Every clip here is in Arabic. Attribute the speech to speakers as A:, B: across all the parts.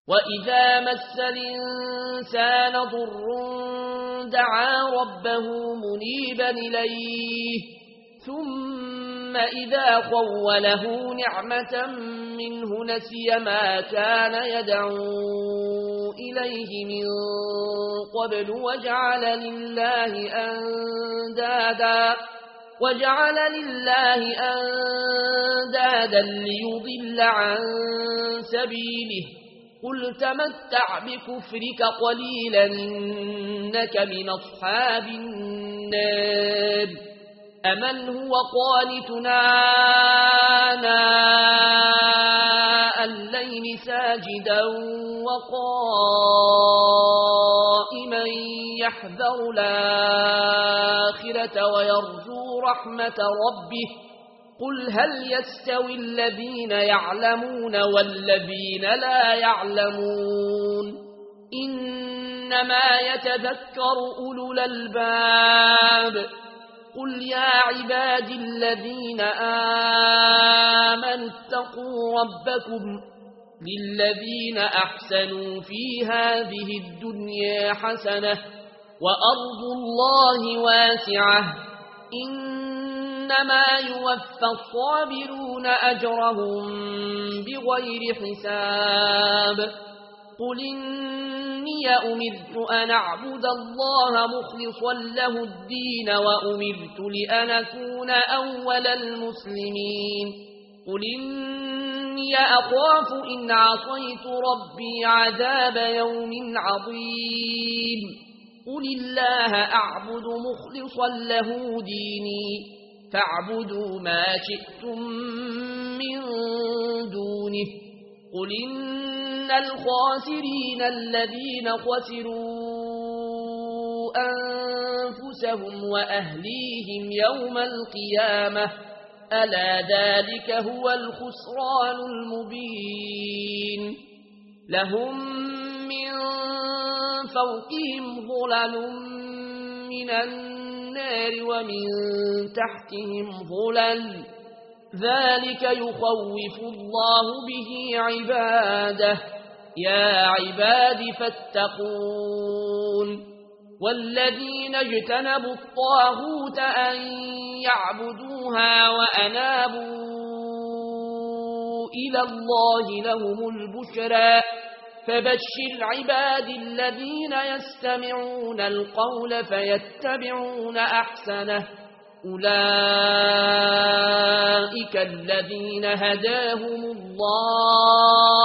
A: وإذا مس الإنسان ضر دعا ربه منيبا إليه ثم إذا خوله نعمة منه نسي ما كان يدعو إليه من قبل وجعل لله أندادا ليضل عن سبيله قل تمتع بكفرك قليلا إنك من أصحاب النار أمن هو قانتنا آناء الليل ساجدا وقائما يحذر الآخرة ويرجو رحمة ربه قل هل يستوي الذين يعلمون والذين لا يعلمون إنما يتذكر أولو الألباب قل يا عباد الذين آمنوا اتقوا ربكم للذين أحسنوا في هذه الدنيا حسنة وأرض الله واسعة إنما يوفى الصابرون أجرهم بغير حساب قل إني أمرت أن أعبد الله مخلصا له الدين وأمرت لأن أكون أول المسلمين قل إني أخاف إن عصيت ربي عذاب يوم عظيم قل الله أعبد مخلصا له ديني فاعبدوا ما شئتم من دونه قل إن الخاسرين الذين خسروا أنفسهم وأهليهم يوم القيامة ألا ذلك هو الخسران المبين لهم من فوقهم ظلل من النار ومن تحتهم ظلل ذلك يخوف الله به عباده يا عباد فاتقون والذين اجتنبوا الطاغوت أن يعبدوها وأنابوا إلى الله لهم البشرى فبشر عباد الذين يستمعون القول فيتبعون أحسنه أولئك الذين هداهم الله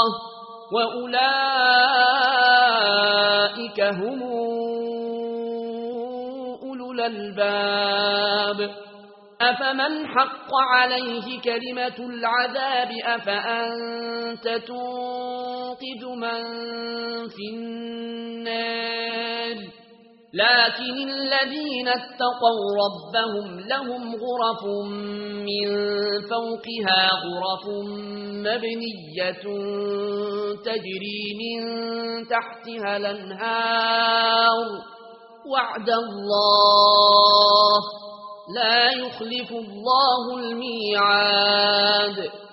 A: وأولئك هم أولو الألباب أفمن حق عليه كلمة العذاب أفأنت تنقذ من في النار لكن الذين اتقوا ربهم لهم غرف من فوقها غرف مبنية تجري من تحتها الأنهار وعد الله لا يخلف الله الميعاد